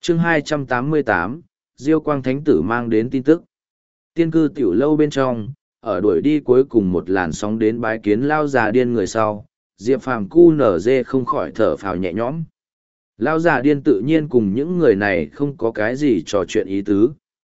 Chương 288, Diêu Quang Thánh Tử mang đến tin tức. Tiên cư tiểu lâu bên trong, ở đuổi đi cuối cùng một làn sóng đến bái kiến lao già điên người sau, Diệp Phàm cu nở dê không khỏi thở phào nhẹ nhõm. Lao già điên tự nhiên cùng những người này không có cái gì trò chuyện ý tứ.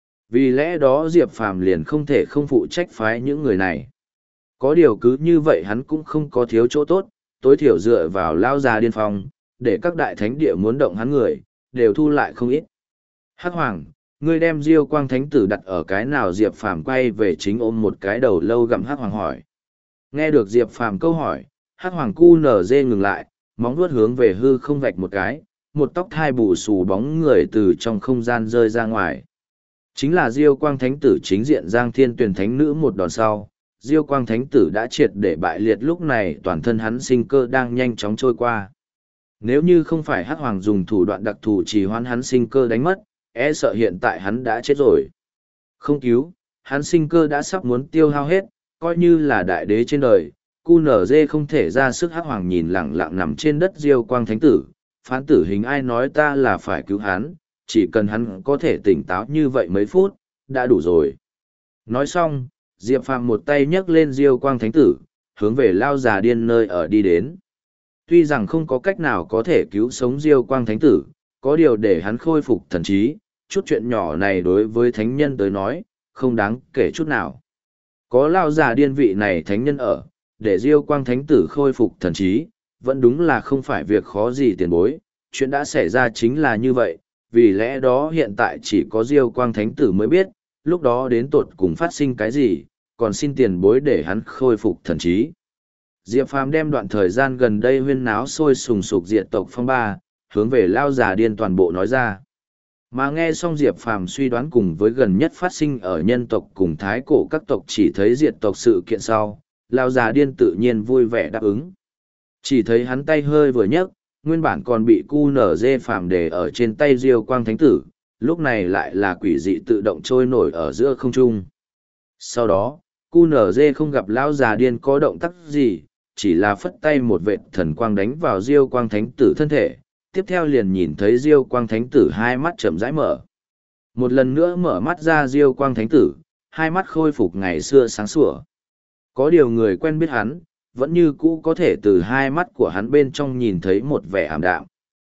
Vì lẽ đó Diệp Phàm liền không thể không phụ trách phái những người này. Có điều cứ như vậy hắn cũng không có thiếu chỗ tốt, tối thiểu dựa vào lao già điên phong, để các đại thánh địa muốn động hắn người, đều thu lại không ít. Hắc Hoàng, ngươi đem Diêu Quang Thánh Tử đặt ở cái nào? Diệp Phàm quay về chính ôm một cái đầu lâu gặm Hắc Hoàng hỏi. Nghe được Diệp Phàm câu hỏi, Hắc Hoàng cu nở dê ngừng lại, móng vuốt hướng về hư không vạch một cái, một tóc thai bù xù bóng người từ trong không gian rơi ra ngoài. Chính là Diêu Quang Thánh Tử chính diện Giang Thiên Tuyền Thánh Nữ. Một đòn sau, Diêu Quang Thánh Tử đã triệt để bại liệt, lúc này toàn thân hắn sinh cơ đang nhanh chóng trôi qua. Nếu như không phải Hắc Hoàng dùng thủ đoạn đặc thù trì hoãn hắn sinh cơ đánh mất, e sợ hiện tại hắn đã chết rồi. Không cứu, hắn sinh cơ đã sắp muốn tiêu hao hết, coi như là đại đế trên đời, QNZ không thể ra sức. Hắc Hoàng nhìn lẳng lặng nằm trên đất Diêu Quang Thánh Tử, phán tử hình ai nói ta là phải cứu hắn, chỉ cần hắn có thể tỉnh táo như vậy mấy phút, đã đủ rồi. Nói xong, Diệp Phàm một tay nhấc lên Diêu Quang Thánh Tử, hướng về lao già điên nơi ở đi đến. Tuy rằng không có cách nào có thể cứu sống Diêu Quang Thánh Tử, có điều để hắn khôi phục thần trí, chút chuyện nhỏ này đối với thánh nhân tới nói, không đáng kể chút nào. Có lao già điên vị này thánh nhân ở, để Diêu Quang Thánh Tử khôi phục thần trí, vẫn đúng là không phải việc khó gì tiền bối, chuyện đã xảy ra chính là như vậy, vì lẽ đó hiện tại chỉ có Diêu Quang Thánh Tử mới biết, lúc đó đến tột cùng phát sinh cái gì, còn xin tiền bối để hắn khôi phục thần trí. Diệp Phàm đem đoạn thời gian gần đây huyên náo sôi sùng sục diệt tộc phong ba, hướng về lao già điên toàn bộ nói ra. Mà nghe xong Diệp Phàm suy đoán cùng với gần nhất phát sinh ở nhân tộc cùng thái cổ các tộc chỉ thấy diệt tộc sự kiện sau, lao già điên tự nhiên vui vẻ đáp ứng. Chỉ thấy hắn tay hơi vừa nhấc, nguyên bản còn bị QNZ Phàm để ở trên tay Diêu Quang Thánh Tử, lúc này lại là quỷ dị tự động trôi nổi ở giữa không trung. Sau đó, QNZ không gặp lão già điên có động tác gì, chỉ là phất tay một vệt thần quang đánh vào Diêu Quang Thánh Tử thân thể, tiếp theo liền nhìn thấy Diêu Quang Thánh Tử hai mắt chậm rãi mở. Một lần nữa mở mắt ra Diêu Quang Thánh Tử, hai mắt khôi phục ngày xưa sáng sủa. Có điều người quen biết hắn, vẫn như cũ có thể từ hai mắt của hắn bên trong nhìn thấy một vẻ ảm đạm.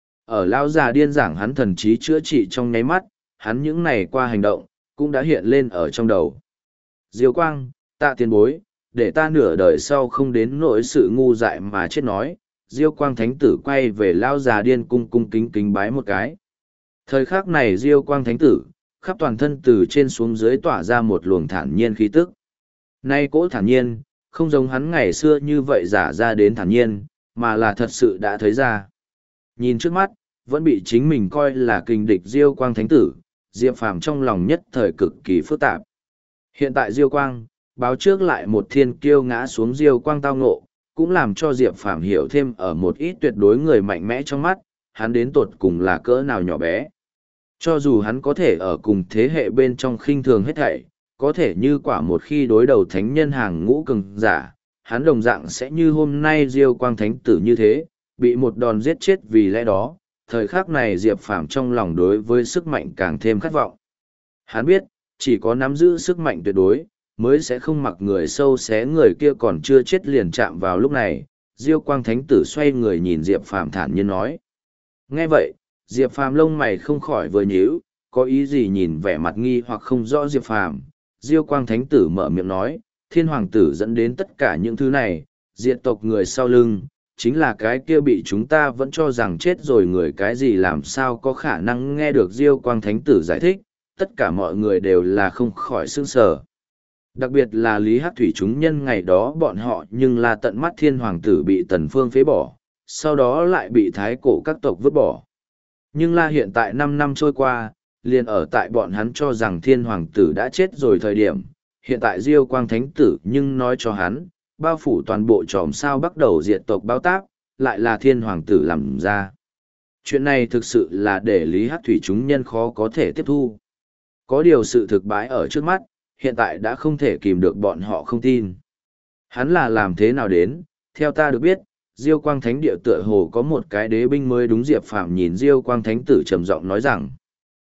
Ở lão già điên giảng hắn thần trí chữa trị trong nháy mắt, hắn những này qua hành động, cũng đã hiện lên ở trong đầu. Diêu Quang, tạ tiền bối, để ta nửa đời sau không đến nỗi sự ngu dại mà chết nói. Diêu Quang Thánh Tử quay về lão già điên cung cung kính kính bái một cái. Thời khắc này Diêu Quang Thánh Tử, khắp toàn thân từ trên xuống dưới tỏa ra một luồng thản nhiên khí tức. Nay cỗ thản nhiên, không giống hắn ngày xưa như vậy giả ra đến thản nhiên, mà là thật sự đã thấy ra. Nhìn trước mắt, vẫn bị chính mình coi là kình địch Diêu Quang Thánh Tử, Diệp Phàm trong lòng nhất thời cực kỳ phức tạp. Hiện tại Diêu Quang, báo trước lại một thiên kiêu ngã xuống Diêu Quang tao ngộ, cũng làm cho Diệp Phàm hiểu thêm ở một ít tuyệt đối người mạnh mẽ trong mắt, hắn đến tột cùng là cỡ nào nhỏ bé. Cho dù hắn có thể ở cùng thế hệ bên trong khinh thường hết thảy, có thể như quả một khi đối đầu thánh nhân hàng ngũ cường giả, hắn đồng dạng sẽ như hôm nay Diêu Quang Thánh Tử như thế, bị một đòn giết chết. Vì lẽ đó, thời khắc này Diệp Phàm trong lòng đối với sức mạnh càng thêm khát vọng. Hắn biết, chỉ có nắm giữ sức mạnh tuyệt đối, mới sẽ không mặc người sâu xé người kia còn chưa chết liền chạm vào. Lúc này, Diêu Quang Thánh Tử xoay người nhìn Diệp Phàm thản nhiên nói. Nghe vậy, Diệp Phàm lông mày không khỏi vừa nhíu, có ý gì nhìn vẻ mặt nghi hoặc không rõ Diệp Phàm. Diêu Quang Thánh Tử mở miệng nói, Thiên Hoàng Tử dẫn đến tất cả những thứ này, diệt tộc người sau lưng, chính là cái kia bị chúng ta vẫn cho rằng chết rồi người, cái gì làm sao có khả năng. Nghe được Diêu Quang Thánh Tử giải thích, tất cả mọi người đều là không khỏi sửng sờ. Đặc biệt là Lý Hắc Thủy chúng nhân ngày đó bọn họ nhưng là tận mắt Thiên Hoàng Tử bị Tần Phương phế bỏ, sau đó lại bị thái cổ các tộc vứt bỏ. Nhưng là hiện tại 5 năm trôi qua, liền ở tại bọn hắn cho rằng Thiên Hoàng Tử đã chết rồi thời điểm, hiện tại Diêu Quang Thánh Tử nhưng nói cho hắn, bao phủ toàn bộ chòm sao bắt đầu diệt tộc báo táp, lại là Thiên Hoàng Tử làm ra. Chuyện này thực sự là để Lý Hắc Thủy chúng nhân khó có thể tiếp thu. Có điều sự thực bãi ở trước mắt, hiện tại đã không thể kìm được bọn họ không tin. Hắn là làm thế nào đến? Theo ta được biết, Diêu Quang Thánh Địa tựa hồ có một cái đế binh mới đúng. Diệp Phàm nhìn Diêu Quang Thánh Tử trầm giọng nói rằng,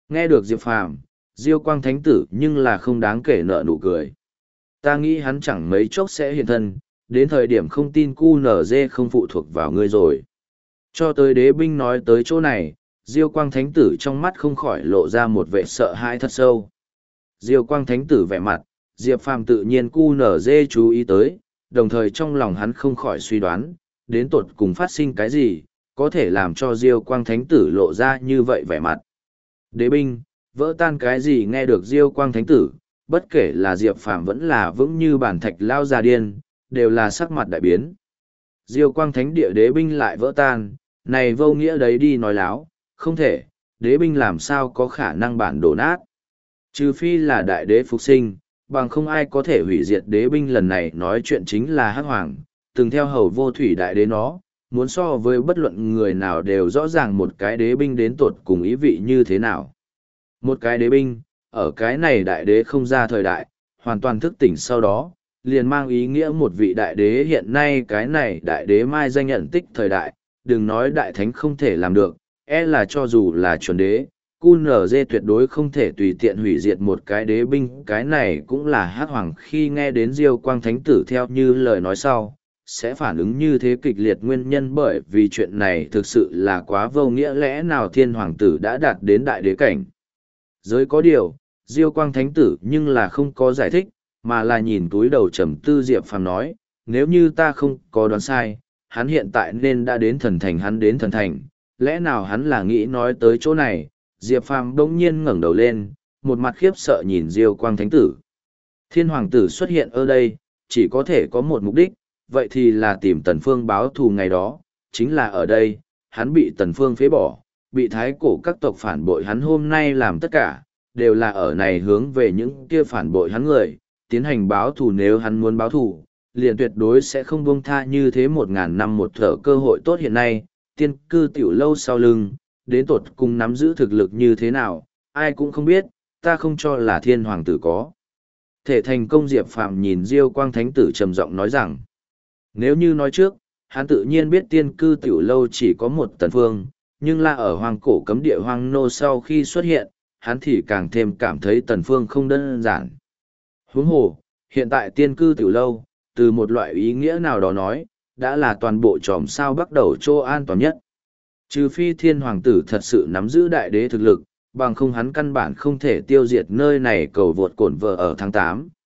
Nghe được Diệp Phàm, Diêu Quang Thánh Tử nhưng là không đáng kể nợ nụ cười. Ta nghĩ hắn chẳng mấy chốc sẽ hiện thân, đến thời điểm không tin QNZ không phụ thuộc vào ngươi rồi. Cho tới đế binh nói tới chỗ này, Diêu Quang Thánh Tử trong mắt không khỏi lộ ra một vẻ sợ hãi thật sâu. Diêu Quang Thánh Tử vẻ mặt, Diệp Phàm tự nhiên QNZ chú ý tới, đồng thời trong lòng hắn không khỏi suy đoán, đến tột cùng phát sinh cái gì, có thể làm cho Diêu Quang Thánh Tử lộ ra như vậy vẻ mặt. Đế binh, vỡ tan cái gì nghe được Diêu Quang Thánh Tử, bất kể là Diệp Phàm vẫn là vững như bản thạch lao già điên, đều là sắc mặt đại biến. Diêu Quang Thánh địa đế binh lại vỡ tan, này vô nghĩa đấy đi nói láo, không thể, đế binh làm sao có khả năng bản đổ nát. Trừ phi là đại đế phục sinh, bằng không ai có thể hủy diệt đế binh lần này nói chuyện chính là Hắc Hoàng, từng theo hầu vô thủy đại đế nó, muốn so với bất luận người nào đều rõ ràng một cái đế binh đến tột cùng ý vị như thế nào. Một cái đế binh, ở cái này đại đế không ra thời đại, hoàn toàn thức tỉnh sau đó, liền mang ý nghĩa một vị đại đế hiện nay cái này đại đế mai danh nhận tích thời đại, đừng nói đại thánh không thể làm được, là cho dù là chuẩn đế, QNZ tuyệt đối không thể tùy tiện hủy diệt một cái đế binh, cái này cũng là Hắc Hoàng khi nghe đến Diêu Quang Thánh Tử theo như lời nói sau, sẽ phản ứng như thế kịch liệt nguyên nhân bởi vì chuyện này thực sự là quá vô nghĩa lẽ nào thiên hoàng tử đã đạt đến đại đế cảnh. Giới có điều, Diêu Quang Thánh Tử nhưng là không có giải thích, mà là nhìn túi đầu trầm tư Diệp Phàm nói, nếu như ta không có đoán sai, hắn hiện tại nên đã đến thần thành hắn đến thần thành, lẽ nào hắn là nghĩ nói tới chỗ này, Diệp Phàm bỗng nhiên ngẩng đầu lên, một mặt khiếp sợ nhìn Diêu Quang Thánh Tử. Thiên hoàng tử xuất hiện ở đây, chỉ có thể có một mục đích, vậy thì là tìm Tần Phương báo thù ngày đó, chính là ở đây, hắn bị Tần Phương phế bỏ, bị thái cổ các tộc phản bội hắn hôm nay làm tất cả, đều là ở này hướng về những kia phản bội hắn người, tiến hành báo thù nếu hắn muốn báo thù, liền tuyệt đối sẽ không buông tha như thế 1000 năm một thở cơ hội tốt hiện nay, tiên cư tiểu lâu sau lưng, đến tột cùng nắm giữ thực lực như thế nào, ai cũng không biết, ta không cho là thiên hoàng tử có. Thể thành công Diệp Phàm nhìn Diêu Quang Thánh Tử trầm giọng nói rằng, nếu như nói trước, hắn tự nhiên biết tiên cư tiểu lâu chỉ có một Tần Phương, nhưng là ở hoang cổ cấm địa hoang nô sau khi xuất hiện, hắn thì càng thêm cảm thấy Tần Phương không đơn giản. Huống hồ, hiện tại tiên cư tiểu lâu, từ một loại ý nghĩa nào đó nói, đã là toàn bộ tròm sao bắt đầu chỗ an toàn nhất. Trừ phi thiên hoàng tử thật sự nắm giữ đại đế thực lực, bằng không hắn căn bản không thể tiêu diệt nơi này cầu vượt cổn vợ ở tháng 8,